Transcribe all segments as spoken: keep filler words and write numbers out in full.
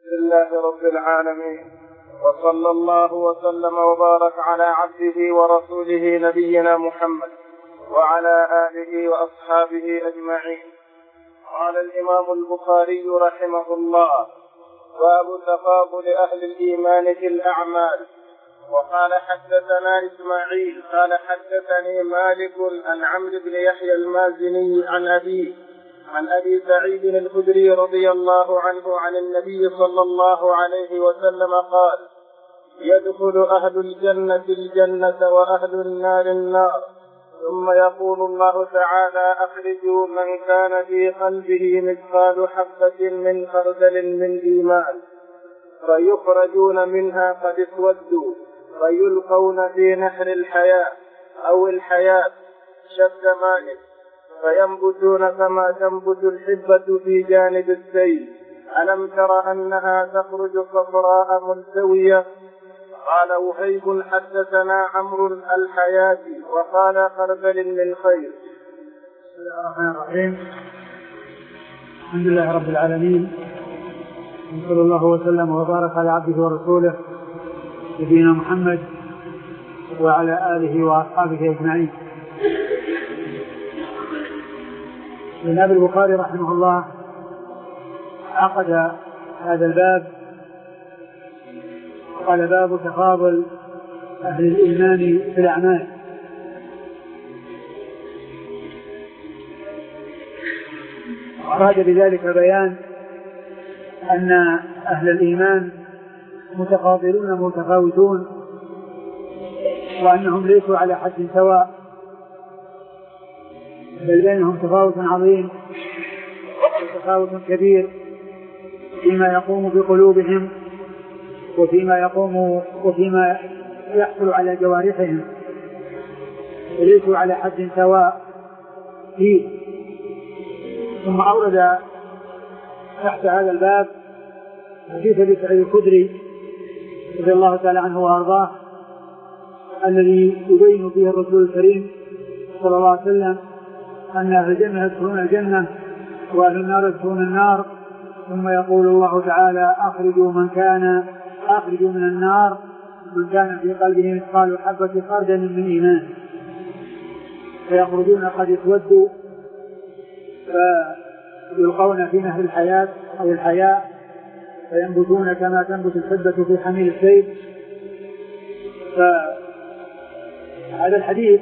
الحمد لله رب العالمين، وصلى الله وسلم وبارك على عبده ورسوله نبينا محمد وعلى آله وأصحابه أجمعين. قال الإمام البخاري رحمه الله: باب تفاضل أهل الإيمان في الأعمال. وقال حدثنا إسماعيل قال حدثني مالك عن عمرو بن يحيى المازني عن أبيه عن أبي سعيد الخدري رضي الله عنه عن النبي صلى الله عليه وسلم قال: يدخل أهل الجنة الجنة وأهل النار النار، ثم يقول الله تعالى: أخرجوا من كان في قلبه مثقال حبة من خردل من إيمان، فيخرجون منها قد اسودوا، فيلقون في نهر الحياة أو الحياة شد ماء، فينبتون كما تنبت الحبة في جانب السيل. ألم تر أنها تخرج صفراء ملتوية؟ قال وهيب: حدثنا عمرو الحياة وقال خردل من خير. بسم الله الرحمن الرحيم. الحمد لله رب العالمين، صلى الله وسلم وبارك على عبده ورسوله نبينا محمد وعلى آله وأصحابه أجمعين. الإمام البخاري رحمه الله عقد هذا الباب، قال: باب تفاضل أهل الإيمان في الأعمال. أراد بذلك بيان أن أهل الإيمان متفاضلون متفاوتون، وأنهم ليسوا على حد سواء، بل بينهم تفاوت عظيم وتفاوت كبير فيما يقوم بقلوبهم وفيما يقوم وفيما يحصل على جوارحهم، وليسوا على حد سواء فيه. ثم أورد تحت هذا الباب حديث أبي سعيد الخدري رضي الله تعالى عنه وأرضاه، الذي يبين فيه الرسول الكريم صلى الله عليه وسلم أن أهل الجنة يدخلون الجنة وأهل النار يدخلون النار، ثم يقول الله تعالى: أخرجوا من كان أخرجوا من النار من كان في قلبه مثقال حبة خردل من إيمان، فيخرجون قد اسودوا، فيلقون في نهر الحياة أو الحياة، فينبتون كما تنبت الحبة في حميل السيل. فهذا الحديث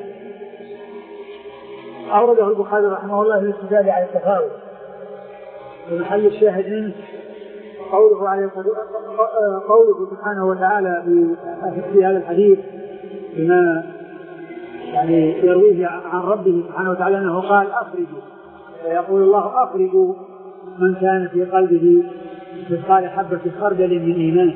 أورده البخاري رحمه الله للاستدلال على التفاوت، ومحل الشاهد منه قوله عليه قوله سبحانه وتعالى في هذا الحديث بما يعني يرويه عن ربه سبحانه وتعالى أنه قال: أخرجوا، فيقول الله: أخرجوا من كان في قلبه مثقال حبة خردل من إيمان.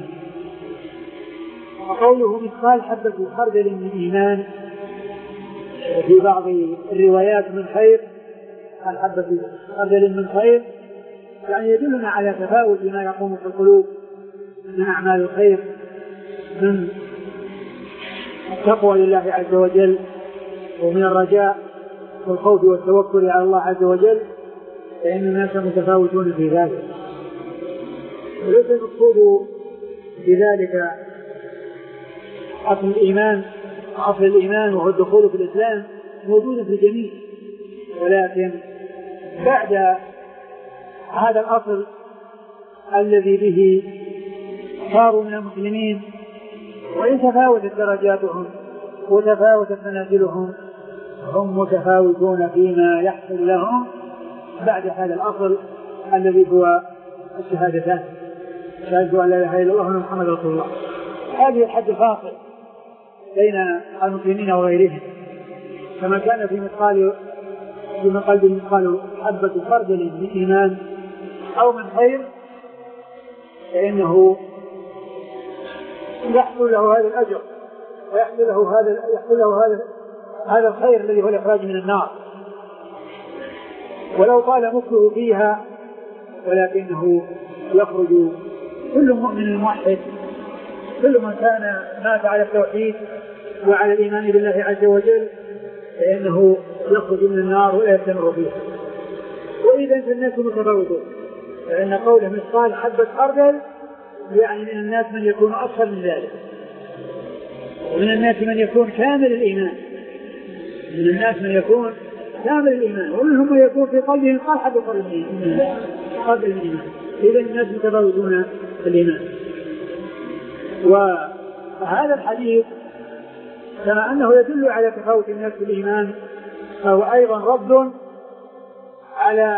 وقوله مثقال حبة خردل من إيمان في بعض الروايات من خير، الحبة خردل من خير، يعني يدلنا على تفاوت ما يقوم في القلوب من أعمال الخير، من التقوى لله عز وجل، ومن الرجاء والخوف والتوكل على الله عز وجل، فإن الناس متفاوتون في ذلك. وليس المقصود بذلك أصل الإيمان أصل الإيمان وهو الدخول في الإسلام موجود في الجميع، ولكن بعد هذا الأصل الذي به صاروا من المسلمين، وإن تفاوتت درجاتهم وتفاوتت منازلهم، هم متفاوتون فيما يحصل لهم بعد هذا الأصل الذي هو الشهادتان: شهادة أن لا إله إلا الله وأن محمد رسول الله. هذه الحد الفاصل بين المسلمين وغيرهم، كما كان في مثقال في قلبه مثقال حبة خردل من إيمان أو من خير، فإنه يحصل له هذا الأجر ويحصل له هذا يحصل له هذا هذا الخير الذي هو الإخراج من النار، ولو طال مكره فيها، ولكنه يخرج. كل مؤمن موحد، كل من كان مات على التوحيد وعلى الإيمان بالله عز وجل، فإنه يخرج من النار ولا يستمر فيها. وإذا الناس متفاوتون، فإن قوله مثقال حبة خردل يعني من الناس من يكون أكثر من ذلك، ومن الناس من يكون كامل الإيمان، من الناس من يكون كامل الإيمان، ومنهم من يكون في قلبهم قرحة قلب الإيمان. إذا الناس متفاوتون في الإيمان. وهذا الحديث كما أنه يدل على تفاوت الناس في الإيمان، فهو أيضا رد على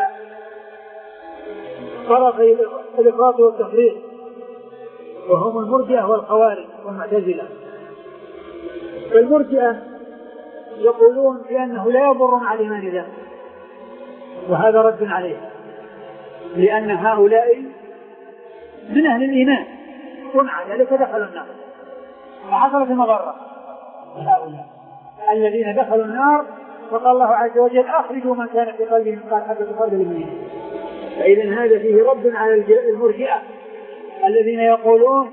طرفي الإفراط والتفريط، وهم المرجئة والخوارج والمعتزلة. فالمرجئة يقولون بأنه لا يضر مع الإيمان ذنب، وهذا رد عليه، لأن هؤلاء من أهل الإيمان ومع ذلك دخلوا النار فحصلت المضرة. هؤلاء الذين دخلوا النار فقال الله عز وجل أخرجوا من كان في قلبه مثقال حبة خردل من إيمان. فإذا هذا فيه رد على المرجئة الذين يقولون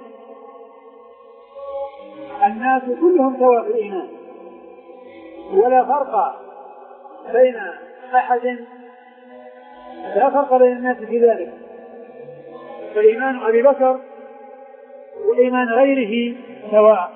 الناس كلهم سواء في الإيمان ولا فرق بين أحد، لا فرق بين الناس في ذلك، فإيمان أبي بكر وإيمان غيره سواء.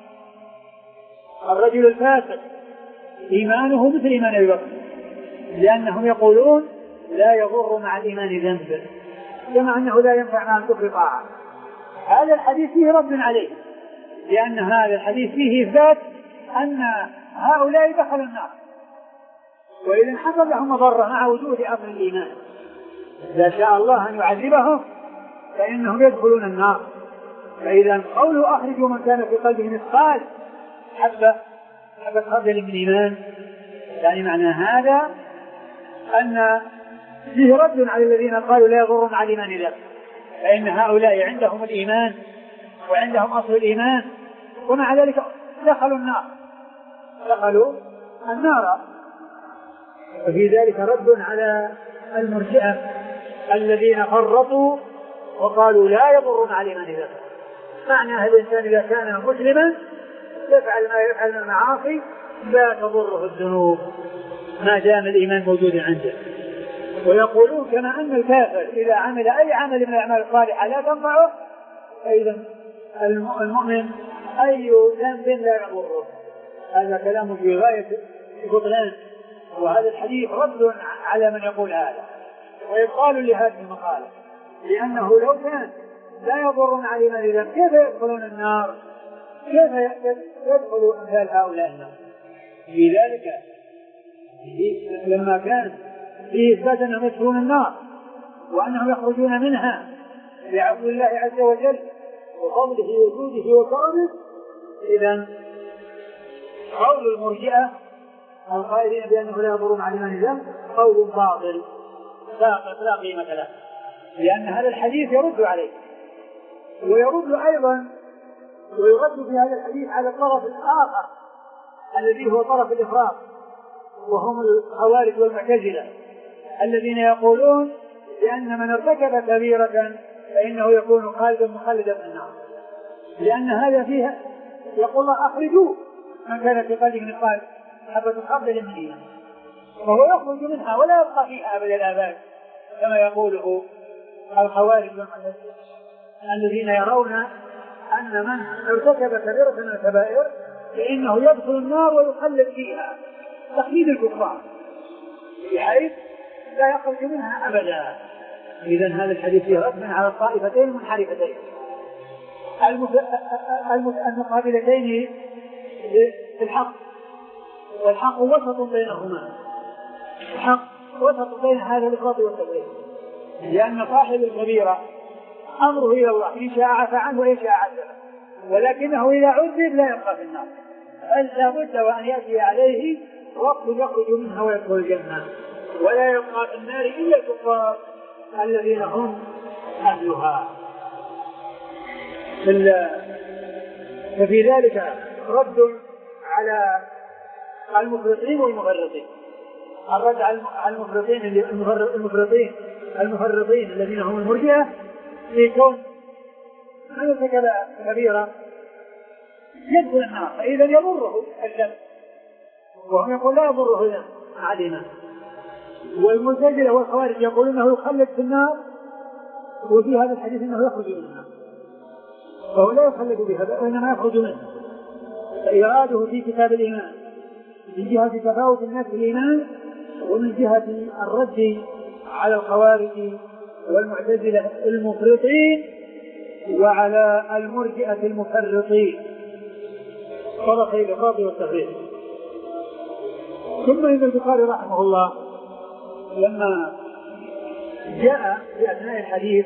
الرجل الفاسق إيمانه مثل إيمان أبي بكر، لأنهم يقولون لا يضر مع الإيمان ذنب، كما أنه لا ينفع مع الكفر طاعة. هذا الحديث فيه رد عليه، لأن هذا الحديث فيه إثبات أن هؤلاء دخلوا النار، وإذا حصل لهم مضرة مع وجود أصل الإيمان إذا شاء الله أن يعذبهم فإنهم يدخلون النار. فإذا قوله أخرجوا من كان في قلبه مثقال حبة حبة خردل من إيمان، يعني معنى هذا أن فيه رد على الذين قالوا لا يضر مع الإيمان ذنب، فإن هؤلاء عندهم الإيمان وعندهم أصل الإيمان ومع ذلك دخلوا النار دخلوا النار. وفي ذلك رد على المرجئة الذين فرطوا وقالوا لا يضر مع الإيمان ذنب. معنى الإنسان إذا كان مسلما يفعل ما يفعل من المعاصي لا تضره الذنوب ما دام الإيمان موجود عنده. ويقولون كما أن الكافر إذا عمل أي عمل من الأعمال الصالحة لا تنفعه، فإذا المؤمن أي ذنب لا يضره. هذا كلام في غاية البطلان، وهذا الحديث رد على من يقول هذا ويقال لهذه المقالة، لأنه لو كان لا يضر مع الإيمان ذنب كيف يدخلون النار؟ كيف يدخل أمثال هؤلاء النار؟ في ذلك لما كان فيه إثبات أنهم يدخلون النار وأنهم يخرجون منها بعفو الله عز وجل وفضله وجوده وكرمه، إذن قول المرجئة القائلين بأنه لا يضر مع الإيمان ذنب قول باطل ساقط لا قيمة له، لأن هذا الحديث يرد عليه. ويرد أيضا ويرد في هذا الحديث على الطرف الآخر الذي هو طرف الإفراط، وهم الخوارج والمعتزلة الذين يقولون بأن من ارتكب كبيرة فإنه يكون خالدا مخلدا في النار، لأن هذا فيها يقول الله أخرجوا من كان في قلبه مثقال حبة خردل من إيمان، وهو يخرج منها ولا يبقى فيها أبد الآباد كما يقوله الخوارج والمعتزلة الذين يرون أن من ارتكب كبيرة من الكبائر فإنه يدخل النار ويخلد فيها تخليد الكفار بحيث لا يخرج منها أبدا. إذن هذا الحديث فيه رد على الطائفتين المنحرفتين المقابلتين في الحق، والحق وسط بينهما، الحق وسط بين هذا الإفراط والتفريط، لأن صاحب الكبيرة أمره إلى الله إن شاء عفى عنه وإن شاء عذبه، ولكنه إذا عذب لا يبقى في النار، بل لا بد وأن يأتي عليه وقت يخرج منها ويدخل الجنة، ولا يبقى في النار إلا الكفار الذين هم أهلها. ففي ذلك رد على المفرطين والمفرطين، الرد على المفرطين المفرطين المفرطين الذين هم المرجئة في كون من ارتكب كبيرة يدخل النار فإذا يضره الذنب، وهم يقول لا يضره الذنب مع الإيمان. والمعتزلة والخوارج يقولون انه يخلد في النار، وفي هذا الحديث انه يخرج من النار، فهو لا يخلد بها وإنما يخرج منه. فإراده في كتاب الإيمان من جهة تفاوت الناس في الإيمان، ومن جهة الرد على الخوارج والمعتزلة المفرطين وعلى المرجئة المفرطين طرفي الإفراط والتفريط. ثم إن البخاري رحمه الله لما جاء في أثناء الحديث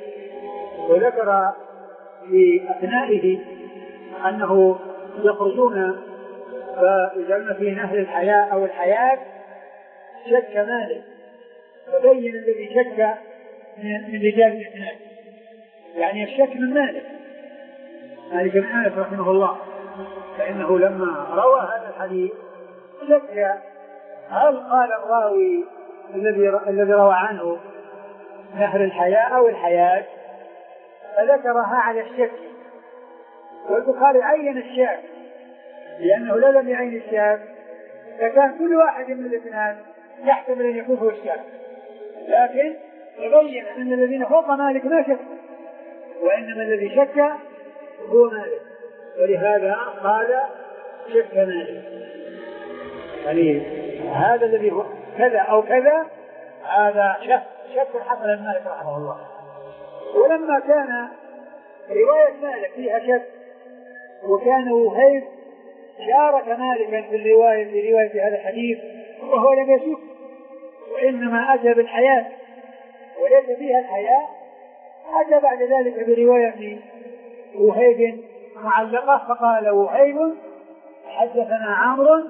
وذكر في أثنائه أنه يخرجون فيجعلون فيه أهل الحياة أو الحياة، شك مالك فبين الذي شك من رجال الإسناد، يعني الشك من مالك مالك بن أنس رحمه الله، فإنه لما روى هذا الحديث شك هل قال الراوي الذي الذي روى عنه نهر الحياة أو الحياة، فذكرها على الشك. والبخاري عين الشاك لأنه لا لم يعين الشاك فكان كل واحد من الاثنين يحتمل أن يكون هو الشاك، لكن يبين أن الذين فوق مالك ما شك، وإنما الذي شك هو مالك، ولهذا قال شك مالك، يعني هذا الذي هو كذا أو كذا هذا شك شك حصل مالك رحمه الله. ولما كان رواية مالك فيها شك وكان وهيب شارك مالكا في الرواية في رواية هذا الحديث وهو لم يشك، وإنما أتى بالحياة وليس فيها الحياة، أتى بعد ذلك برواية وهيب معلقة فقال وهيب حدثنا عمرو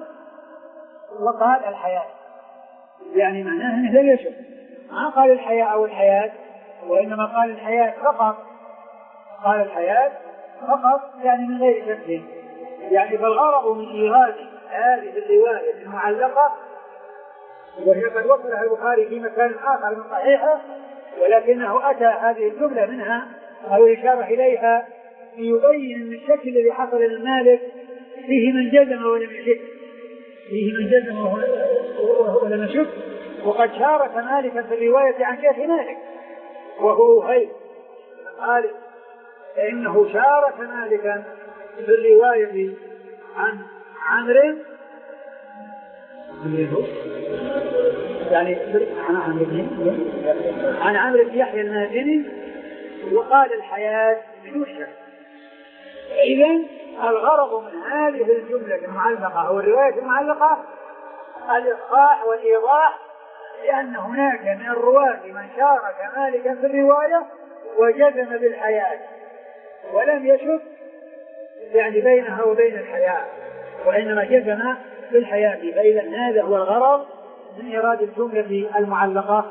وقال الحياة، يعني معناه أنه لم يشك، ما قال الحياة أو الحياة وإنما قال الحياة فقط، قال الحياة فقط يعني من غير شك. يعني فالغرض من إيراد هذه الرواية المعلقة وهي قد وصلها البخاري في مكان آخر من صحيحه، ولكنه أتى هذه الجملة منها أو الإشارة إليها ليبين أن الشك الذي حصل للمالك فيه من جزم ولم يشك، فيه من جزم ولم يشك، وقد شارك مالكا في الرواية عن شيخ مالك وهو وهيب، قال إنه شارك مالكا في الرواية عن عمرو يعني عن عمرو بن يحيى المازني وقال الحياة بدون شك. إذن الغرض من هذه الجملة المعلقة أو الرواية المعلقة الإصحاح والإيضاح، لأن هناك من الرواة من شارك مالكا في الرواية وجزم بالحياة ولم يشك يعني بينها وبين الحياة، وإنما جزم بالحياة. فإذا هذا هو الغرض من إيراد الجملة المعلقة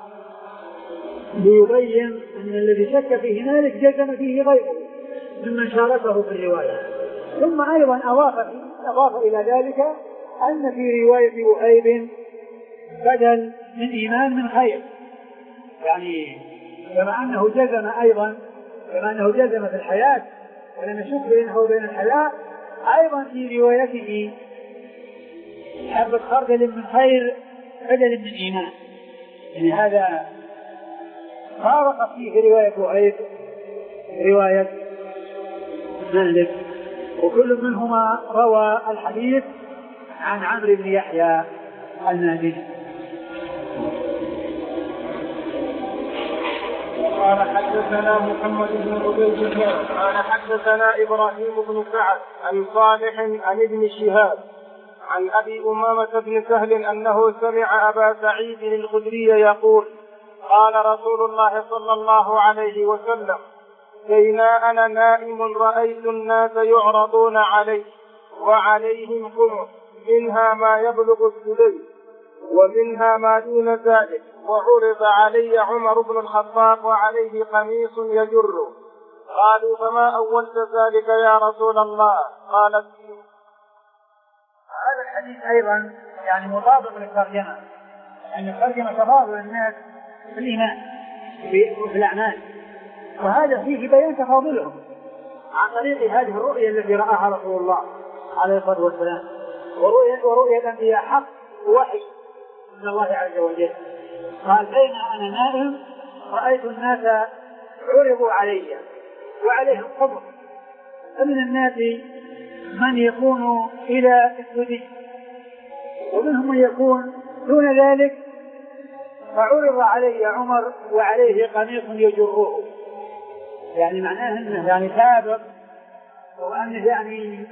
ليبين أن الذي شك فيه مالك جزم فيه غيره ممن شاركه في الرواية. ثم أيضا أضاف, أضاف إلى ذلك أن في رواية وهيب بدل من إيمان من خير، يعني كما أنه جزم أيضا كما أنه جزم في الحياة ولم يشك بينه وبين الحياة، أيضا في روايته حبة خردل من خير بدل من إيمان، يعني هذا فارق فيه رواية وهيب رواية مالك، وكل منهما روى الحديث عن عمرو بن يحيى المازني. قال حدثنا محمد بن عبيد الله قال حدثنا إبراهيم بن سعد عن صالح عن ابن شهاب عن أبي أمامة بن سهل أنه سمع أبا سعيد الخدري يقول قال رسول الله صلى الله عليه وسلم بينا أنا نائم رأيت الناس يعرضون علي وعليهم خمس منها ما يبلغ السدي ومنها ما دون ذلك، وعرض علي عمر بن الخطاب وعليه قميص يجر. قالوا فما أولت ذلك يا رسول الله؟ قال هذا الحديث أيضا يعني مطابق للترجمة، يعني الترجمة تفاضل الناس في الإيمان في الأعمال، وهذا فيه بيان تفاضلهم عن طريق هذه الرؤية التي رآها رسول الله عليه الصلاة والسلام، ورؤية, ورؤية الأنبياء حق وحي من الله عز وجل. قال بين أنا نائم رأيت الناس عرضوا علي، وعليهم خمس. فمن الناس من يكون إلى الثلث ومنهم من يكون دون ذلك، فعرض علي عمر وعليه قميص يجره، يعني معناه أنه يعني سابق وأنه يعني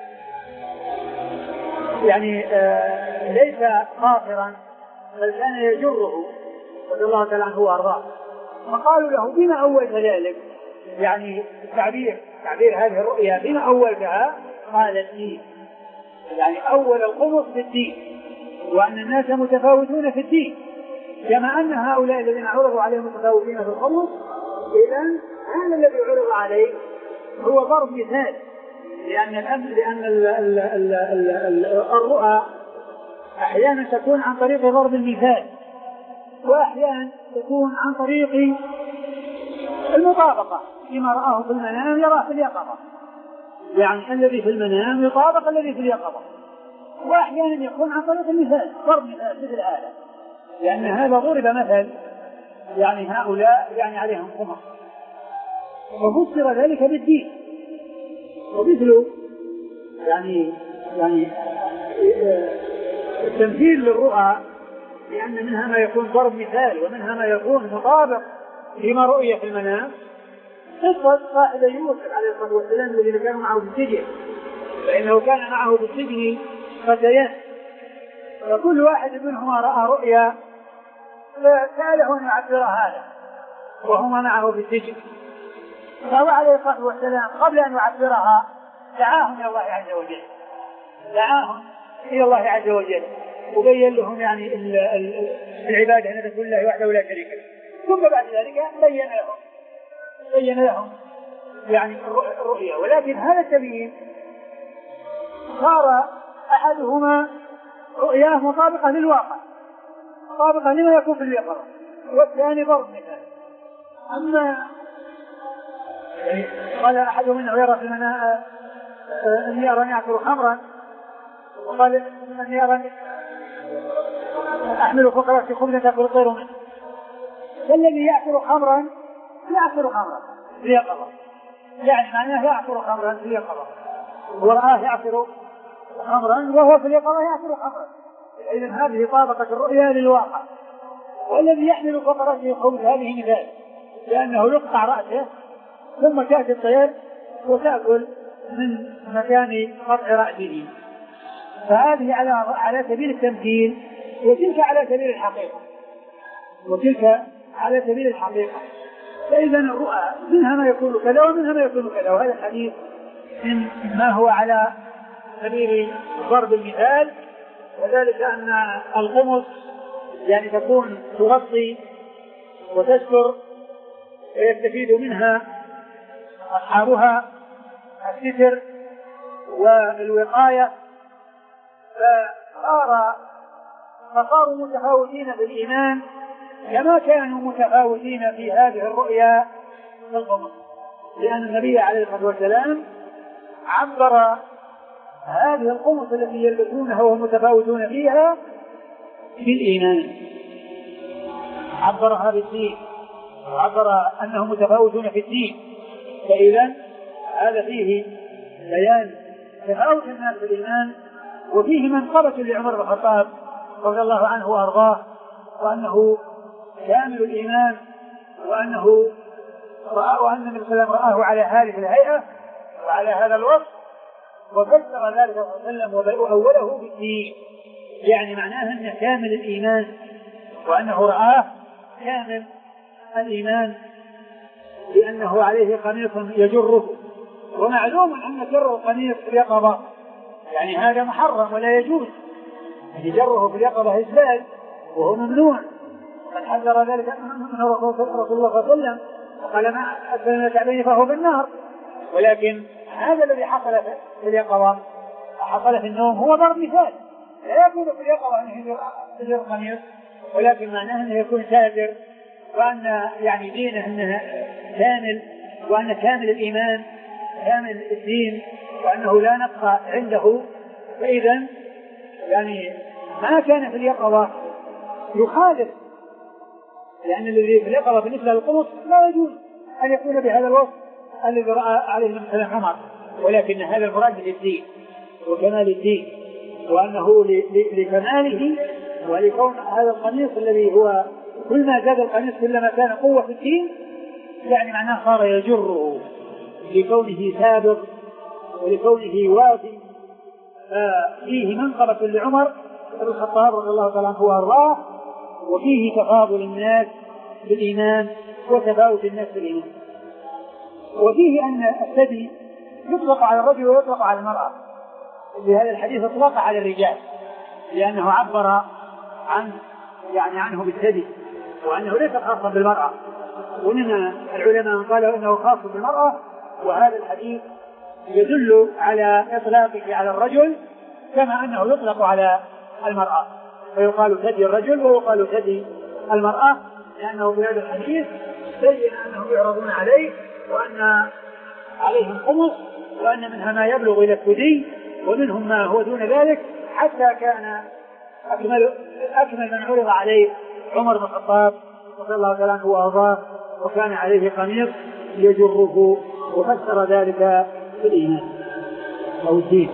يعني آه ليس قاصرا بل كان يجره رضي الله تعالى عنه وارضاه. فقالوا له بما أولت ذلك؟ يعني التعبير تعبير هذه الرؤيا بما أولتها؟ قال الدين، يعني أول الخمس في الدين، وأن الناس متفاوتون في الدين، كما أن هؤلاء الذين عرضوا عليهم متفاوتين في الخمس. إذن هذا الذي عرض عليه هو ضرب مثال، لأن الأمر لأن ال ال ال ال ال الرؤى أحيانا تكون عن طريق ضرب المثال، وأحيانا تكون عن طريق المطابقة، فيما رآه في المنام يراه في اليقظة، يعني الذي في المنام يطابق الذي في اليقظة. وأحيانا يكون عن طريق المثال، ضرب مثال مثل هذا، لأن هذا ضرب مثل، يعني هؤلاء يعني عليهم خمس، وفسر ذلك بالدين. ومثل يعني يعني التمثيل للرؤى، لأن منها ما يكون ضرب مثال ومنها ما يكون مطابق فيما رؤي في المنام. قصة صاحب يوسف عليه الصلاة والسلام الذين كانوا معه في السجن، فإنه كان معه في السجن فتيان، فكل واحد منهما رأى رؤيا فسأله أن يعبر هذا وهما معه في السجن، فهو عليه الصلاة والسلام قبل أن يعبرها دعاهم إلى الله عز وجل دعاهم إلى الله عز وجل وبين لهم يعني العبادة أن تكون الله وحده لا شريك له. ثم بعد ذلك بين لهم بين لهم يعني الرؤيا، ولكن هذا التبيين صار أحدهما رؤياه مطابقة للواقع، مطابقة لما يكون في اليقظة، والثاني ضرب مثال. أما يعني قال أحدهم إنه يرى في المنام أني أرى يأكل خمرا، وقال أني أرى أحمل فوق رأسي خبزا تأكل الطير منه. فالذي يأكل خمرا يأكل خمرا في اليقظة، يعني معناه يأكل خمرا في اليقظة، ورآه يأكل خمرا وهو في اليقظة يأكل خمرا. إذن هذه طابقة الرؤيا للواقع. والذي يحمل فوق رأسه خبز هذه مثال، لأنه يقطع رأسه ثم تأتي الطير وتأكل من مكان قطع رأسه. فهذه على على سبيل التمثيل، وتلك على سبيل الحقيقة وتلك على سبيل الحقيقة. فإذا الرؤى منها ما يكون كذا ومنها ما يكون كذا، وهذا الحديث من ما هو على سبيل ضرب المثال، وذلك أن القمص يعني تكون تغطي وتستر ويستفيد منها أصحابها الستر والوقاية، فصار فصاروا متفاوتين في الإيمان كما كانوا متفاوتين في هذه الرؤيا في القمص، لأن النبي عليه الصلاة والسلام عبر هذه القمص التي يلبسونها وهم متفاوتون فيها بالإيمان، عبرها بالدين، عبر أنهم متفاوتون في الدين. فإذا هذا فيه بيان تفاوت الناس في الإيمان، وفيه منقبة لعمر بن الخطاب رضي الله عنه وأرضاه، وأنه كامل الإيمان، وأنه رأى وأن النبي صلى الله عليه وسلم رآه على هذه الهيئة وعلى هذا الوصف، وفسر ذلك صلى الله عليه وسلم وأوله بالدين، يعني معناه أنه كامل الإيمان، وأنه رآه كامل الإيمان لأنه عليه قميص يجره. ومعلوم أن جره القميص في اليقظة يعني هذا محرم ولا يجوز، يعني جره في اليقظة إسبال وهو ممنوع، قد حذر ذلك منه رسول الله صلى الله عليه وسلم وقال ما أسفل من الكعبين فهو بالنار. ولكن هذا الذي حصل في اليقظة حصل في النوم هو ضرب مثال، لا يكون في اليقظة أنه يجر القميص، ولكن معناه أنه يكون ساتر، وأن يعني دينه أنه كامل، وأن كامل الإيمان كامل الدين، وأنه لا نقص عنده. فإذا يعني ما كان في اليقظة يخالف، لأن الذي في اليقظة بالنسبة للقمص لا يجوز أن يكون بهذا الوصف الذي رأى عليه مثلا عمر، ولكن هذا المراد للدين وكمال الدين، وأنه لكماله ولكون هذا القميص الذي هو كل ما زاد القميص كلما كان قوة في الدين، يعني معناه صار يجره لكونه سابق ولكونه وافي. فيه منقبة لعمر بن الخطاب رضي الله تعالى عنه وارضاه، وفيه تفاضل الناس بالإيمان وتفاوت الناس بالإيمان. وفيه أن الثدي يطلق على الرجل ويطلق على المرأة، بهذا الحديث اطلق على الرجال لأنه عبر عن يعني عنه بالثدي، وأنه ليس خاصا بالمرأة، ومن العلماء قالوا إنه خاص بالمرأة، وهذا الحديث يدل على إطلاقه على الرجل كما أنه يطلق على المرأة، فيقال ثدي الرجل ويقال ثدي المرأة، لأنه في هذا الحديث بين أنهم يعرضون عليه وأن عليهم خمس، وأن منها ما يبلغ إلى الثدي ومنهم ما هو دون ذلك، حتى كان أكمل, أكمل من عرض عليه عمر بن الخطاب رضي الله تعالى عنه وأرضاه، وكان عليه قميص يجره، وفسر ذلك بالإيمان أو الدين.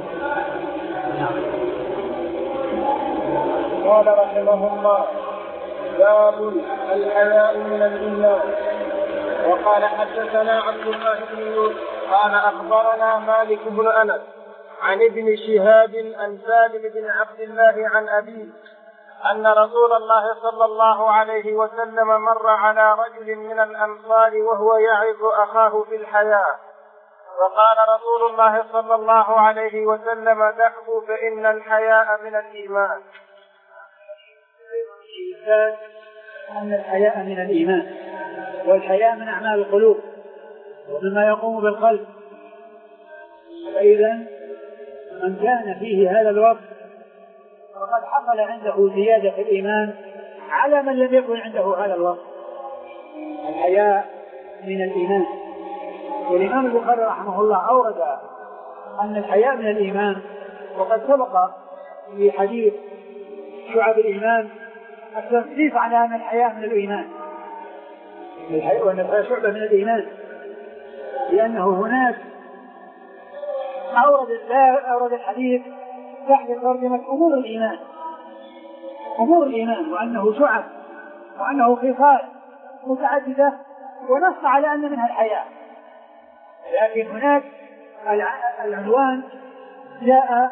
قال رحمه الله: باب الحياء من الإيمان. وقال حدثنا عبد الله بن يوسف قال أخبرنا مالك بن أنس عن ابن شهاب عن سالم بن عبد الله عن أبيه أن رسول الله صلى الله عليه وسلم مر على رجل من الأنصار وهو يعظ أخاه في الحياء، فقال رسول الله صلى الله عليه وسلم: دعه فإن الحياء من الإيمان. أن الحياء من الإيمان، والحياء من أعمال القلوب ومما يقوم بالقلب. فإذا من كان فيه هذا الوصف فقد حصل عنده زيادة في الإيمان على من لم يكن عنده هذا الوصف. الحياء من الإيمان. والإمام البخاري رحمه الله أورد أن الحياء من الإيمان، وقد سبق في حديث شعب الإيمان التنصيص على أن الحياء من الإيمان، وأن الحياء شعبة من الإيمان، لأنه هناك أورد, أورد الحديث تحت ترجمة أمور الإيمان، أمور الإيمان، وأنه شعب وأنه خصال متعددة، ونص على أن منها الحياء. لكن هناك العنوان جاء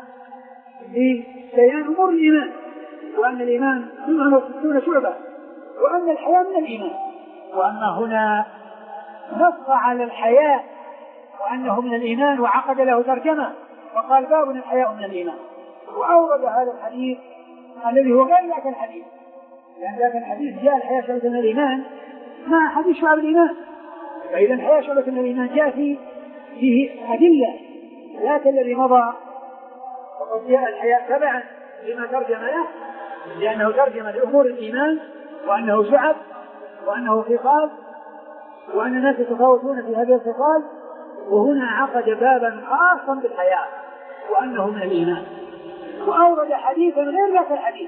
ببيان أمور الإيمان، وأن الإيمان سبعة وستون شعبة، وأن الحياء من الإيمان، وأن هنا نص على الحياء وأنه من الإيمان وعقد له ترجمة وقال: باب الحياء من الإيمان. وأورد هذا الحديث الذي هو غير ذاك الحديث، لأن ذاك الحديث جاء الحياء شعبة من الإيمان مع حديث شعب الإيمان. فإذا الحياء شعبة من الإيمان جاء فيه, فيه أدلة لا كالذي مضى، وقد جاء الحياء تبعا لما ترجم له، لأنه ترجم لأمور الإيمان، وأنه شعب، وأنه خصال، وأن الناس يتفاوتون في هذه الخصال. وهنا عقد بابا خاصا بالحياء وأنه من الإيمان، وأورد حديثا غير ذاك الحديث،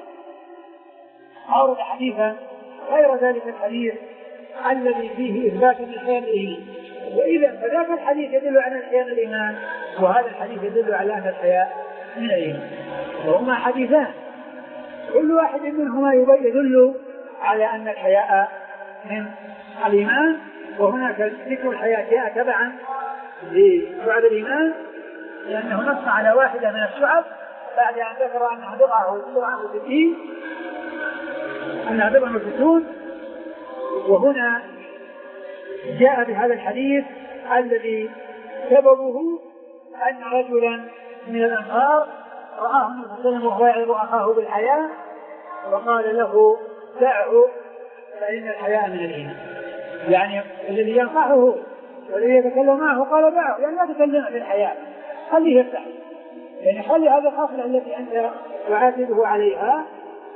أورد حديثا غير ذلك الحديث الذي فيه إثبات الحياء من الإيمان. وإذا فذاك الحديث يدل على الحياء من الإيمان، وهذا الحديث يدل على أن الحياء من الإيمان، وهما حديثان كل واحد منهما يدل على أن الحياء من الإيمان. وهناك ذكر الحياء جاء تبعا لشعب الإيمان، لأنه نص على واحدة من الشعب بعد أن ذكر أنها بضعة وستين أنها بضعة وستون. وهنا جاء بهذا الحديث الذي سببه أن رجلا من الأنصار رآه النبي صلى الله عليه وسلم وهو يعظ أخاه بالحياء، وقال له: دعه فإن الحياء من الإيمان. يعني الذي ينصحه والذي يتكلم معه قال: دعه، يعني لا تكلم بالحياء، خليه يفتح، يعني خلي هذا الخصلة التي أنت تعاتبه عليها،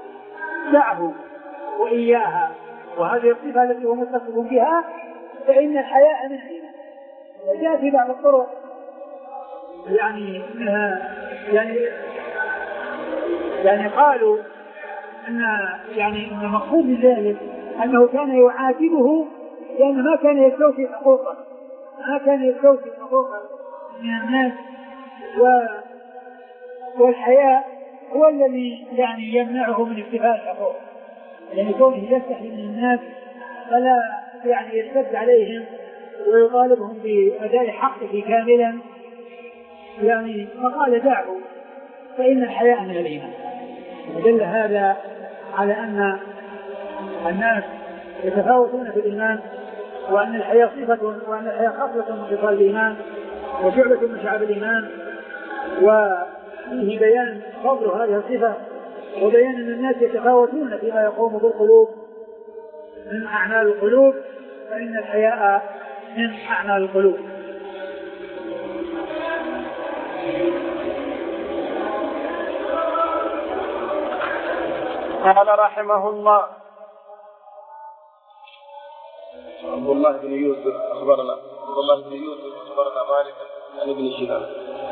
دعه وإياها، وهذه الصفة التي هو متصف بها، فإن الحياء من الإيمان. وجاء في بعض الطرق يعني انها يعني يعني قالوا ان يعني ان المقصود بذلك انه كان يعاتبه لأنه ما كان يستوفي حقوقه، ما كان يستوفي حقوقا من الناس، و... والحياء هو الذي يعني يمنعه من استيفاء الحقوق، يعني كونه يستحي من الناس فلا يعني يشتد عليهم ويطالبهم بأداء حقه كاملا، يعني فقال دعه فإن الحياء من الإيمان. ودل هذا على أن الناس يتفاوتون في الإيمان، وأن الحياء صفة، وأن الحياء خصلة من خصال الإيمان وشعبة من شعب الإيمان، وفيه بيان فضل هذه الصفة وبيان أن الناس يتفاوتون فيما يقوم بالقلوب من أعمال القلوب، فإن الحياء من أعمال القلوب. قال رحمه الله: عبد الله بن يوسف أخبرنا عبد الله بن يوسف أخبرنا مالك عن ابن شهاب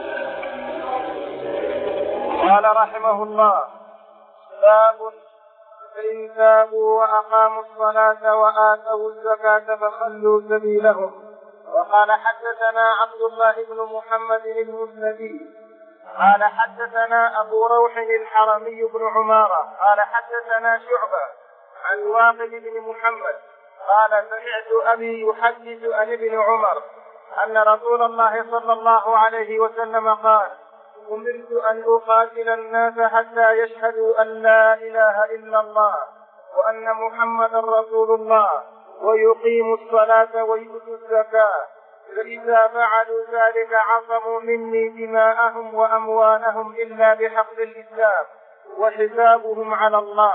قال رحمه الله: باب فإن تابوا وأقاموا الصلاة وآتوا الزكاة فخلوا سبيلهم. وقال حدثنا عبد الله بن محمد المسندي قال حدثنا أبو روح الحرمي بن عمارة قال حدثنا شعبة عن واقد بن محمد قال سمعت أبي يحدث عن ابن عمر أن رسول الله صلى الله عليه وسلم قال: أمرت أن أقاتل الناس حتى يشهدوا أن لا إله إلا الله وأن محمدا رسول الله ويقيموا الصلاة ويؤتوا الزكاة، فإذا فعلوا ذلك عصموا مني دماءهم وأموالهم إلا بحق الإسلام وحسابهم على الله.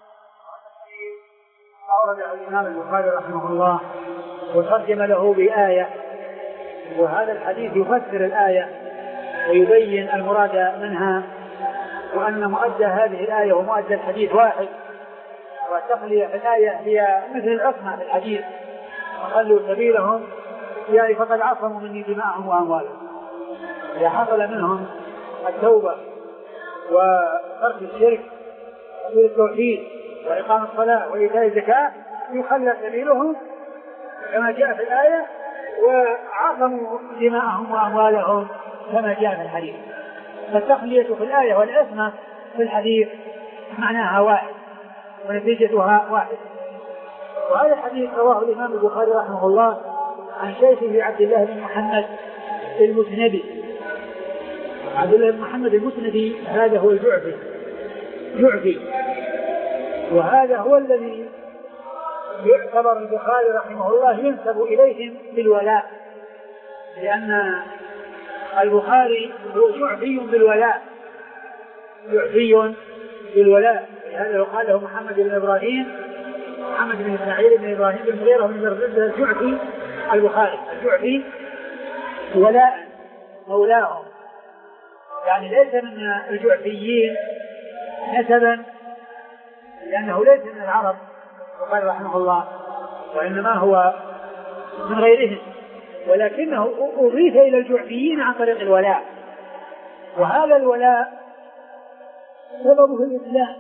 أورد الإمام البخاري رحمه الله وترجم له بآية، وهذا الحديث يفسر الآية ويبين المراد منها، وأن مؤدى هذه الآية ومؤدى الحديث واحد، والتقلية في الآية هي مثل العصمة في الحديث: خلوا سبيلهم يعني فقد عصموا مني دماءهم وأموالهم. إذا حصل منهم التوبة وترك الشرك والتوحيد وإقام الصلاة وإيتاء الزكاة يخلى سبيلهم كما جاء في الآية، وعصموا دماءهم وأموالهم كما جاء في الحديث. فالتخلية في الآية والعصمة في الحديث معناها واحد ونتيجتها واحد. وهذا الحديث رواه الإمام البخاري رحمه الله عن شيخه عبد الله بن محمد المسندي. عبد الله بن محمد المسندي هذا هو الجعفي جعفي وهذا هو الذي يعتبر البخاري رحمه الله ينسب إليهم بالولاء، لأن البخاري هو جعفي بالولاء جعفي بالولاء لهذا يقال له محمد بن إبراهيم محمد بن إسماعيل بن إبراهيم بن مغيرة بن الرزة الجعفي البخاري الجعفي ولاء مولاهم، يعني ليس من الجعفيين نسبا لأنه ليس من العرب البخاري رحمه الله، وإنما هو من غيرهم، ولكنه أضيف إلى الجعفيين عن طريق الولاء. وهذا الولاء سببه الإسلام،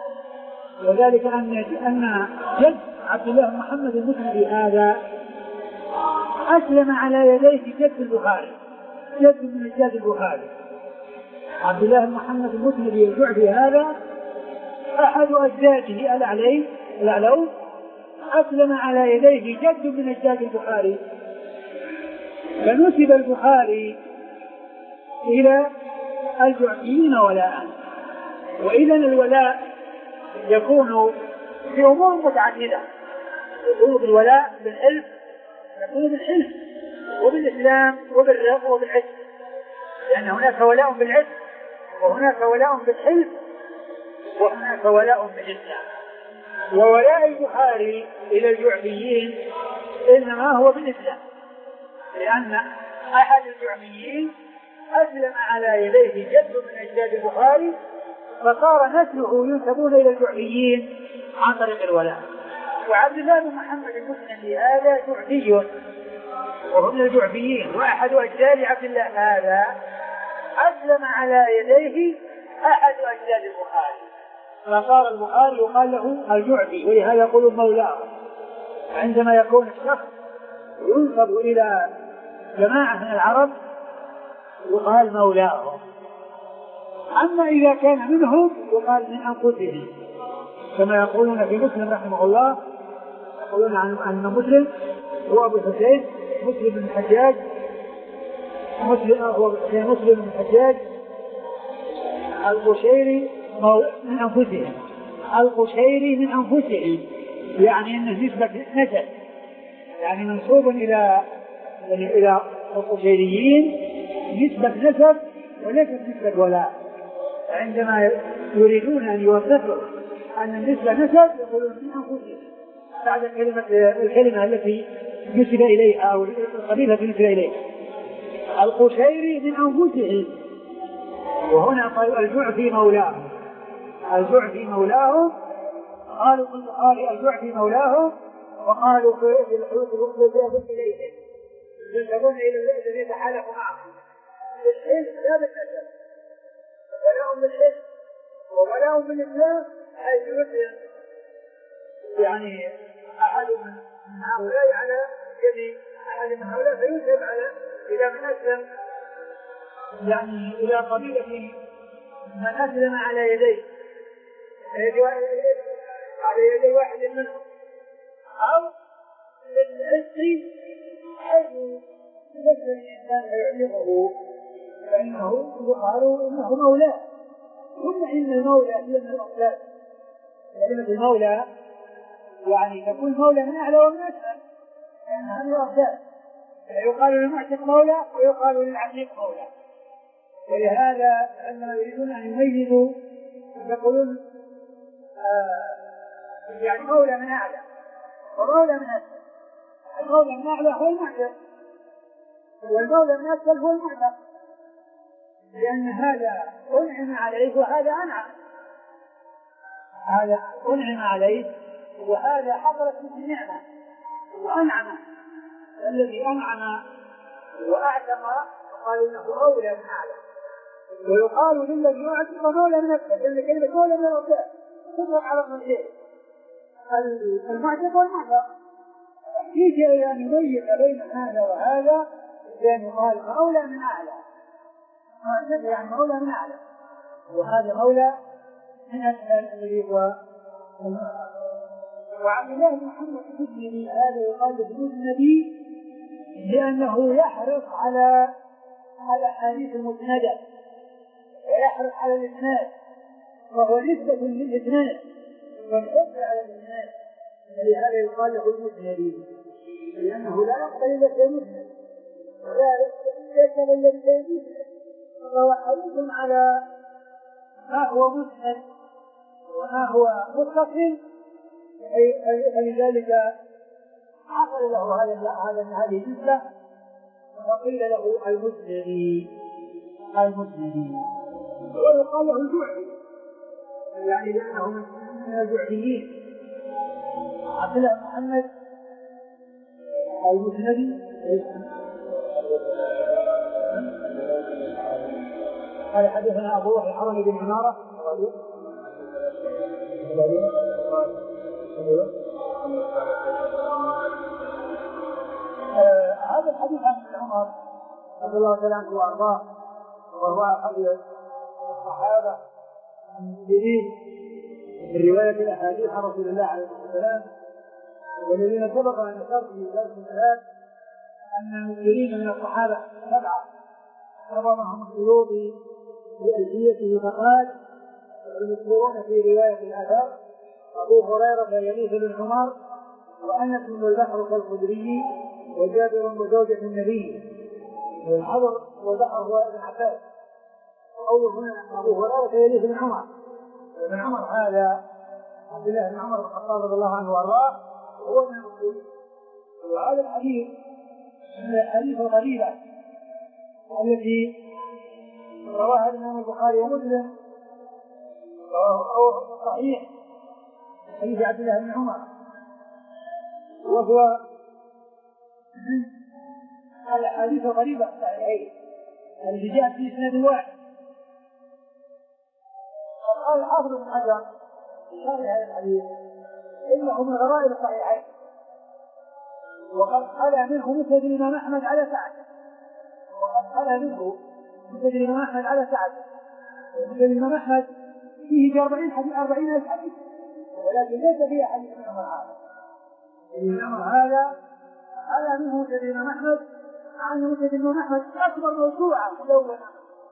وذلك أن أن جد عبد الله بن محمد المسندي هذا أسلم على يديه جد البخاري جد من أجداد البخاري. عبد الله بن محمد المسندي الجعفي هذا أحد أجداده الأعلين الأعلون أسلم على يديه جد من أجداد البخاري، فنسب البخاري إلى الجعفيين ولاء. وإذا الولاء يكون في أمور متعددة، يكون بالولاء بالحلف، يكون بالحلف وبالإسلام وبالرق وبالعز، لأن هناك ولاء بالعز وهناك ولاء بالحلف وهناك ولاء بالإسلام. وولاء البخاري إلى الجعفيين إنما هو بالإسلام، لأن أحد الجعفيين أسلم على يديه جد من أجداد البخاري، فصار نسله ينسبون إلى الجعفيين عن طريق الولاء. وعبد الله بن محمد المسندي هذا جعفي وهو من الجعفيين، وأحد أجداد عبد الله هذا أسلم على يديه أحد أجداد البخاري، فصار البخاري يقال له الجعفي، ولهذا يقول مولاه. عندما يكون الشخص ينسب إلى جماعة من العرب يقال مولاهم. أما إذا كان منهم يقال من أنفسهم، كما يقولون في مسلم رحمه الله، يقولون عن مسلم هو أبو الحسين مسلم بن الحجاج، مسلم هو مسلم بن الحجاج القشيري من أنفسهم، القشيري من أنفسهم، يعني أنه نسبة نسب، يعني منسوب إلى إلى القشيريين نسبة نسب وليست نسبة ولاء. عندما يريدون أن يوصفوا أن النسبة نسب يقولون من أنفسهم بعد الكلمة, الكلمة التي نسب إليها أو القبيلة نسب إليها. القشيري من أنفسهم، وهنا قالوا الجعفي مولاهم، الجعفي مولاهم، قالوا قال الجعفي مولاهم، وقالوا في الحوث المقتدى إليهم يذهبون إلى الذين تحالفوا معهم بالحلم لا بالنسب، ولاهم بالحلم وولاهم بالإسلام حيث يسلم يعني أحد من هؤلاء على يد أحد من هؤلاء فيذهب على إلى من أسلم، يعني إلى قبيلة من أسلم على يديه على يدي واحد منهم، أو للحس حيث يسلم الإنسان فيعلمه فإنه يقال إنه مولاه. ثم إن المولى كلمة الأقلال، كلمة المولى يعني تكون مولى من أعلى ومن أسفل، لأنها من الأقلال، يقال للمعتق مولى ويقال للعتيق مولى. ولهذا عندما يريدون أن يميزوا يقولون آه يعني مولى من أعلى ومولى من أسفل. المولى من أعلى هو المعتق، والمولى من أسفل هو المعتق، لأن هذا أنعم عليه وهذا أنعم، هذا أنعم عليه وهذا حضرت به النعمة وأنعم. الذي أنعم وأعتق قالوا إنه أولى من أعلى، ويقال للذي أعتق مولى من أسفل، لأن كلمة مولى من الأرض تطلق على الرجال المعتق والمعتق. يجي إلى أن يميز بين هذا وهذا بأن يقال مولى من أعلى، يعني مولى من أعلى، وهذا مولى من أسفل الذي هو المعتق. وعبد الله بن محمد المسلمي هذا يقال بجنود النبي لأنه يحرص على الأحاديث المسندة ويحرص على الإسناد، وهو نسبة للإسناد والحرص على الإسناد، لهذا يقال له المسندي، لأنه لا يقبل إلا شيء مسند ولا يقبل إلا شيء مسند، فهو حريص على ما هو مسند وما هو متصل، فلذلك حصل له هذا هذه النسبة وقيل له المسندي المسندي ويقال له الجعفي، يعني لأنه من الجعفيين. عبد الله بن محمد المسندي قال حدثنا أبو وحي الحرمي بن عمارة آه هذا الحديث عن ابن عمر رضي الله تعالى عنه وارضاه، وهو احد الصحابه المسلمين في روايه الاحاديث عن رسول الله عليه الصلاه والسلام، والذين سبق ان ذكرت في درس الثلاث ان المسلمين من الصحابه سبعه نظمهم السيوطي بألفيته فقال: المسلمون في روايه الاثار ابو هريره يليه بن عمر وأنس بن البحر كالخدري وجابر وزوجة النبي والحضر والبحر هو ابن عباس. أول هنا أبو هريرة يليه بن عمر، ابن عمر هذا عبد الله بن عمر بن الخطاب رضي الله عنه وارضاه هو من المسلمين. وهذا الحديث من الحديث الغريبة التي رواها الإمام البخاري ومسلم وهو صحيح حديث عبد الله بن عمر، وهو من الأحاديث الغريبة الصحيحين التي جاءت في إسناد واحد. قال الحافظ بن حجر في شرح هذا الحديث إنه من غرائب الصحيحين، وقد خلا منه مسند الإمام أحمد على سعد وقد خلا منه مسند الإمام أحمد على سعته. مسند الإمام أحمد فيه أربعين حديث أربعين ألف حديث، ولكن ليس فيها حديث ابن عمر هذا. الأمر هذا على منه مسند الإمام أحمد، مع أن مسند الإمام أحمد أكبر موسوعة مدونة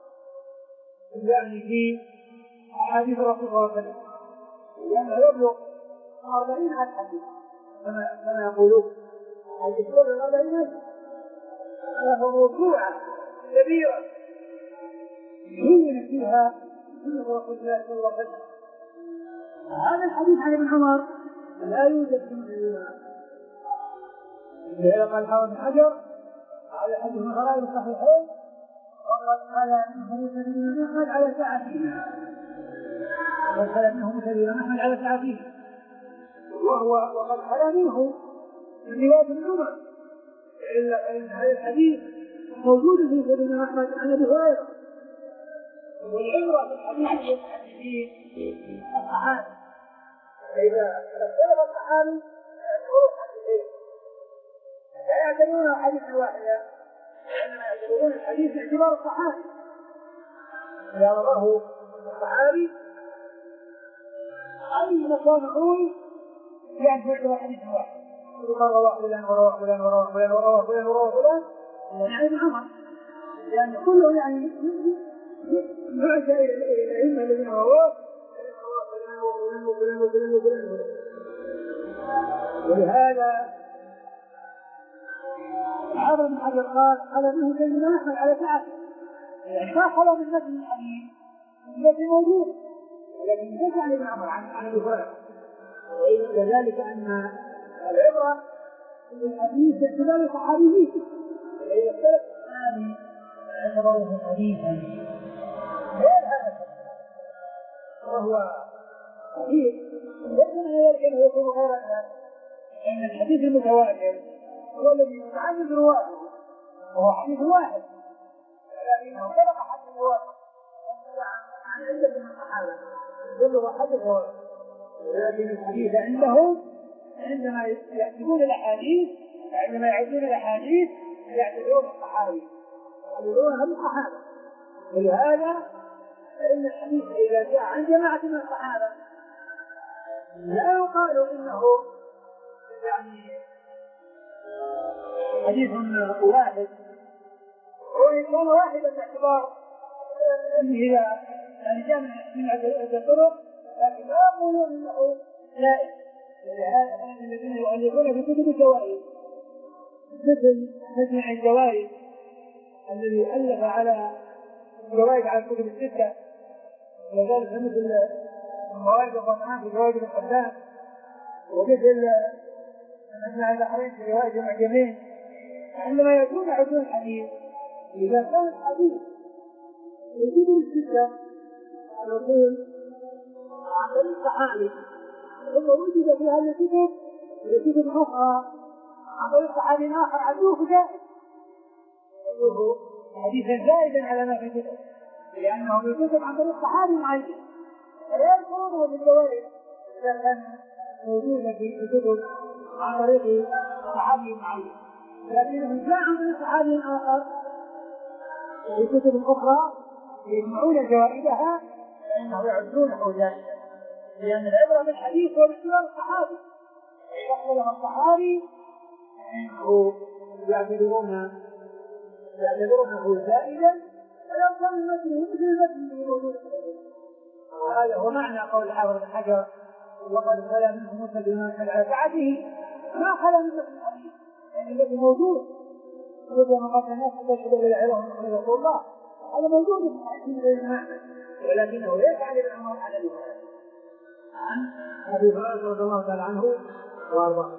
يعني في أحاديث الرسول صلى الله عليه وسلم، لأنه يبلغ أربعين ألف حديث كما يقولون. حديث أربعين ألف له موسوعة كبيرة بين فيها سنة رسول الله صلى الله عليه وسلم. هذا الحديث عن ابن عمر لا يوجد في مسند الإمام. قال الحافظ بن حجر على حديث من غرائب الصحيحين وقد خلا منه مسند الإمام أحمد على سعته، وقد خلا منه مسند الإمام أحمد على سعته، وهو وقد خلا منه من رواية ابن عمر، إلا أن هذا الحديث موجود في مسند الإمام أحمد عن أبي هريرة. والعبرة بالحديث المحدثين الصحابة، فإذا اختلف الصحابي يعتبرون حديثين، لا يعتبرون حديثا واحدا، وإنما يعتبرون الحديث باعتبار الصحابي. إذا رواه الصحابي أي مكان روي يعتبر حديث واحد، يقال رواه فلان ورواه فلان ورواه فلان ورواه فلان ورواه فلان يعني ابن عمر، لأن كله يعني بعث إلى الأئمة الذين رواه فلان وفلان وفلان وفلان وفلان. ولهذا الحافظ بن حجر قال خلا منه مسند الإمام أحمد على سعته، يعني ما خلا من نفس الحديث الذي موجود، ولكن ليس عن ابن عمر عن أبي هريرة. وذلك أن العبرة بالحديث باعتبار صحابيه، فإذا اختلف الصحابي اعتبره حديثا غير هذا وهو صحيح، ليس من ذلك أنه يكون غير هذا، لأن الحديث المتواتر هو الذي يتعدد رواته وهو حديث واحد، لكنه سبق حديث واحد عن عدة من الصحابة كله حديث واحد. ولكن الحديث عندهم عندما يكتبون الأحاديث عندما يعدون الأحاديث يعتبرون الصحابي يعتبرونها بالصحابة. ولهذا فإن الحديث إذا جاء عن جماعة من الصحابة لا يقال إنه يعني حديث واحد، وإن كان واحدا باعتبار أنه إذا يعني جاء من عدة الطرق، لكن لا يقولون إنه لائق. ولهذا كان الذين يؤلفون في كتب الجوائز مثل مجمع الجوائز الذي ألف على الجوائز على الكتب الستة، وذلك مثل موارد الرحمن في جوائز الحداد، ومثل مجمع البحرين في جوائز المعجمين. عندما يكون عدول الحديث إذا كان الحديث في الكتب الستة يقول عن طريق صحابي ثم وجد في هذه الكتب الكتب الأخرى عن طريق صحابي آخر عدوه زائد، يقول حديثا زائدا على ما في الكتب، لأنه يكتب عن طريق صحابي معين، فلا يكونه بالجوائز إذا كان موجودا في الكتب عن طريق صحابي معين، لكنه جاء عن طريق صحابي آخر في كتب أخرى يجمعون جوائزها فإنه يعدونه زائدا، لأن العبرة بالحديث هو باعتبار الصحابي، إذا اختلف الصحابي فإنه يعتبرون يعتبرونه زائدا ولو كان المتن مثل المتن الموجود في الحديث. وهذا هو معنى قول الحافظ بن حجر وقد خلا منه مسند الإمام أحمد على سعته، ما خلا من مثل الحديث يعني الذي موجود مثل ما قال الناس تشهد للعلم من رسول الله، هذا موجود في الحديث من الإمام أحمد، ولكنه ليس عن ابن عمر عن أبي هريرة عن أبي هريرة رضي الله تعالى عنه وأرضاه.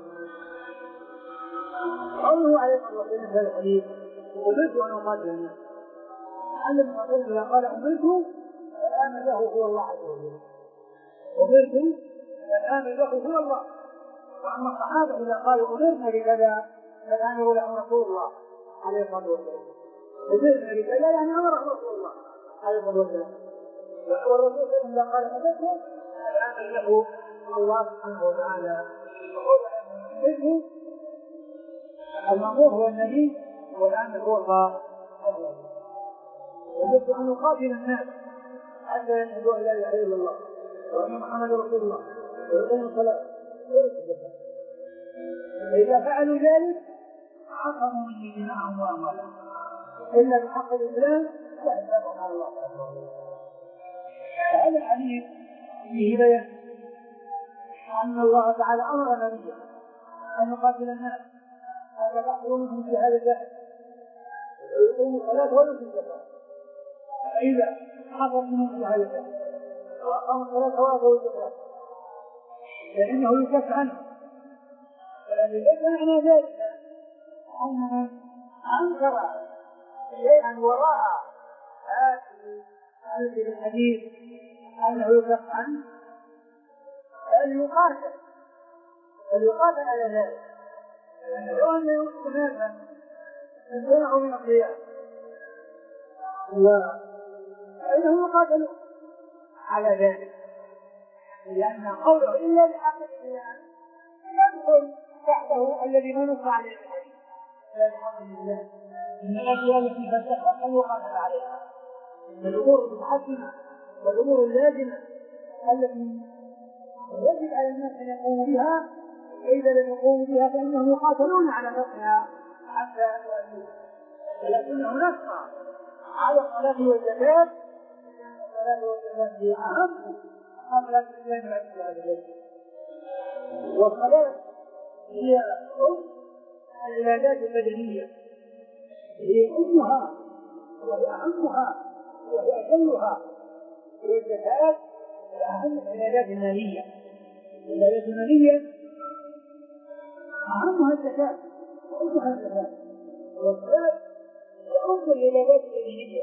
قوله عليه الصلاة والسلام في الحديث أمرت أن أقاتل الناس، أن ابن عمر إذا قال أمرت فالآمن له هو الله عز وجل، أمرت فالآمن له هو الله. وأما الصحابة إذا قالوا أمرنا بكذا فالآمر لهم رسول الله عليه الصلاة والسلام، أمرنا بكذا يعني أمره رسول الله عليه الصلاة والسلام، والرسول إذا قال أمرت فالآمن له الله سبحانه وتعالى. المأمور هو النبي والآمر هو الله. وجدت أن أقاتل الناس حتى يشهدوا أن لا إله إلا الله وأن محمدا رسول الله ويقيموا الصلاة. فإذا فعلوا ذلك عصموا من دماءهم وأموالهم إلا بحق الإسلام فأسلمهم على الله. هذا الحديث فيه بيان أن الله تعالى أمر نبيه أن يقاتل الناس حتى تحصلوا منهم شهادتان ويقيموا الصلاة ويؤتوا الزكاة. فإذا حصل منهم شهادتان وأقاموا الصلاة وآتوا الزكاة فإنه يكف عنه. فليس معنى ذلك أن أنكر شيئا وراء هذه الحديث أنه يكف عنه، بل يقاتل بل يقاتل على ذلك. لو أن يوجد ناسا امتنعوا من القيام فإنهم يقاتلون على ذلك، لأن قوله إلا بحق الإسلام يدخل تحته الذي ما نص عليه الحديث لا بحق الإسلام. إن الأشياء التي فتحت أن يقاتل عليها الأمور المحكمة والأمور اللازمة التي يجب على الناس أن يقوموا بها، فإذا لم يقوموا بها فإنهم يقاتلون على نفسها حتى يؤدوها. ولكنه نص على الصلاة والزكاة، لأن الصلاة والزكاة هي أهم قبل الإسلام بعد الشهادة. والصلاة هي أم العبادات البدنية، هي أمها وهي أهمها وهي أجلها. والزكاة هي أهم العبادات المالية. العبادات المالية أهمها الزكاة وأمها الزكاة. والصلاة هي أم العبادات البدنية.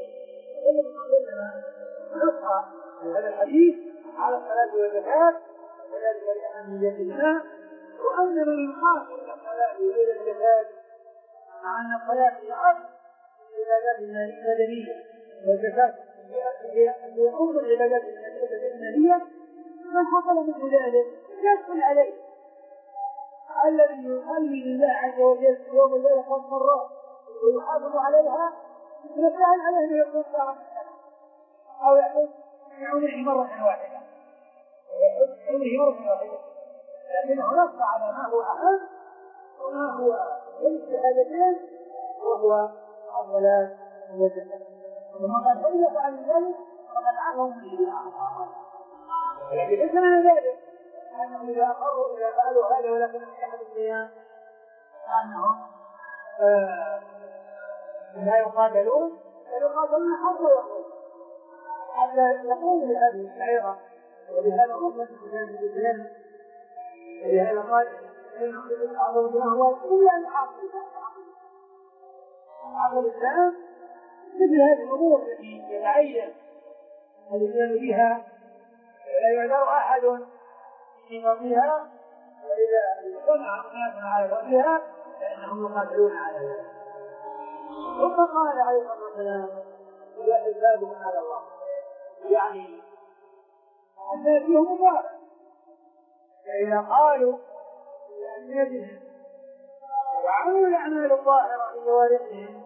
نص هذا الحديث على الصلاة والزكاة وذلك لأهميتها، وأن من يقاتل إلى الصلاة وإلى الزكاة مع أن الصلاة هي أصل العبادات البدنية والزكاة هي أم العبادات المالية، من حصل مثل ذلك يدخل عليه الذي يصلي لله عز وجل في يوم الليلة خمس مرات ويحافظ عليها يسهل عليه أن يكون صار أو يكون يعونه مرة واحدة يعونه مرة واحدة، لكنه نص على ما هو أهم وما هو الشهادتين وهو الصلاة والزكاة. ومن قد حدث عن ذلك فقد عفوا به يعني ليس من ذلك أنهم إذا أقروا إذا فعلوا هذا ولكن أحد الصيام أنهم لا يقاتلون فيقاتلون حتى يقوموا حتى يقوموا بهذه الشعيرة. ولهذا رفضت الإسلام، ولهذا قال إنهم يتعرضون له إلا أن حاصل حاصل الإسلام مثل هذه الأمور التي يتعين الإسلام بها لا يعذر أحد في فضلها، وإذا اجتمع الناس على فضلها فإنهم يقاتلون على ذلك. ثم قال عليه الصلاة والسلام لا تزدادوا على الله، يعني الناس فيهم مبارك، فإذا قالوا لأنيتهم وعملوا الأعمال الظاهرة في جوارحهم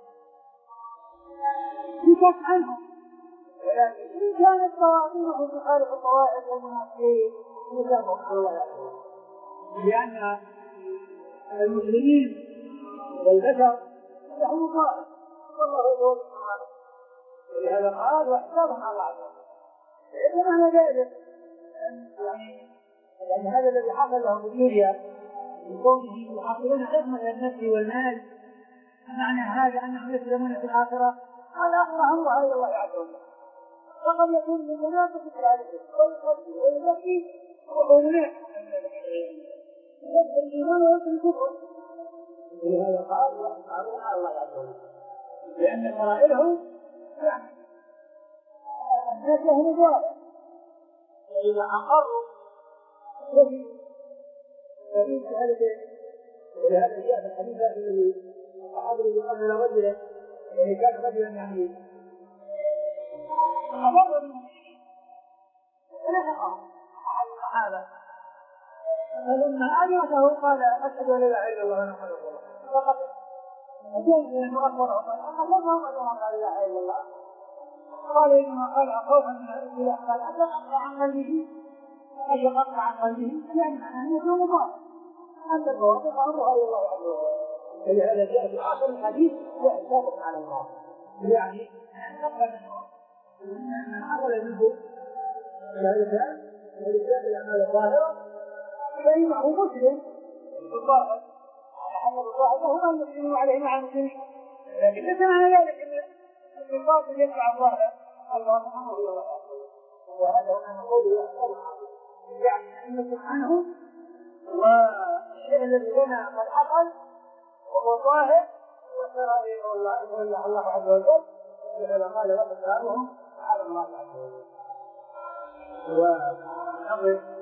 يكف عنهم، ولكن إن كانت طواعيهم تخالف الطوائف والمنافقين يكفهم الله يعلم، لأن المسلمين والبشر لهم مطالب والله يقول سبحانه، ولهذا قال واحسابهم على الله عز وجل. إذا معنى ذلك يعني لأن هذا الذي حصل لهم في الدنيا بكونه يحصلون عصمة النفس والمال، معنى هذا أنهم يسلمون في الآخرة على أمرهم وهذا الله عز وجل. فقد يكون من منافق في هذا ويصلي ويزكي وهو منافق يدخل الإيمان ويدخل الكفر، ولهذا قال واحسابهم على الله عز وجل، لأن فرائضهم يعني الناس لهم أبواب، فإذا أقروا ففي ففي شهادتين. ولهذا جاء في الحديث الذي الصحابي الذي قال إلى رجل يعني كان رجلا يعني أمر بالمؤمنين فلحقه أحد الصحابة فلما أدركه قال أشهد أن لا إله إلا الله وأن محمدا رسول الله، فقط جاء إلى أنه أخبره قال أما لما أمر لا إله إلا الله قال إنما قال خوفا من الإله قال أشققت عن قلبه أشققت عن قلبه يعني معناه أنه مضاعف أما المواقف أمرها إلى الله عز وجل فلهذا جاء في آخر الحديث وإثابة على الله يعني نقل من حصل منه شهادتان ولله الأعمال الظاهرة فإنه مسلم بالظاهر على حسب الظاهر وهو المسلم عليه مع المسلمين لكن ليس معنى ذلك أن القاتل يدفع الظاهر الله سبحانه وتعالى وهذا هو أن قوله يعني أن سبحانه والشيء الذي لنا قد حصل وهو ظاهر وسرائر الله الله عز وجل لما قال وقت كلامهم على الله عز وجل ونقف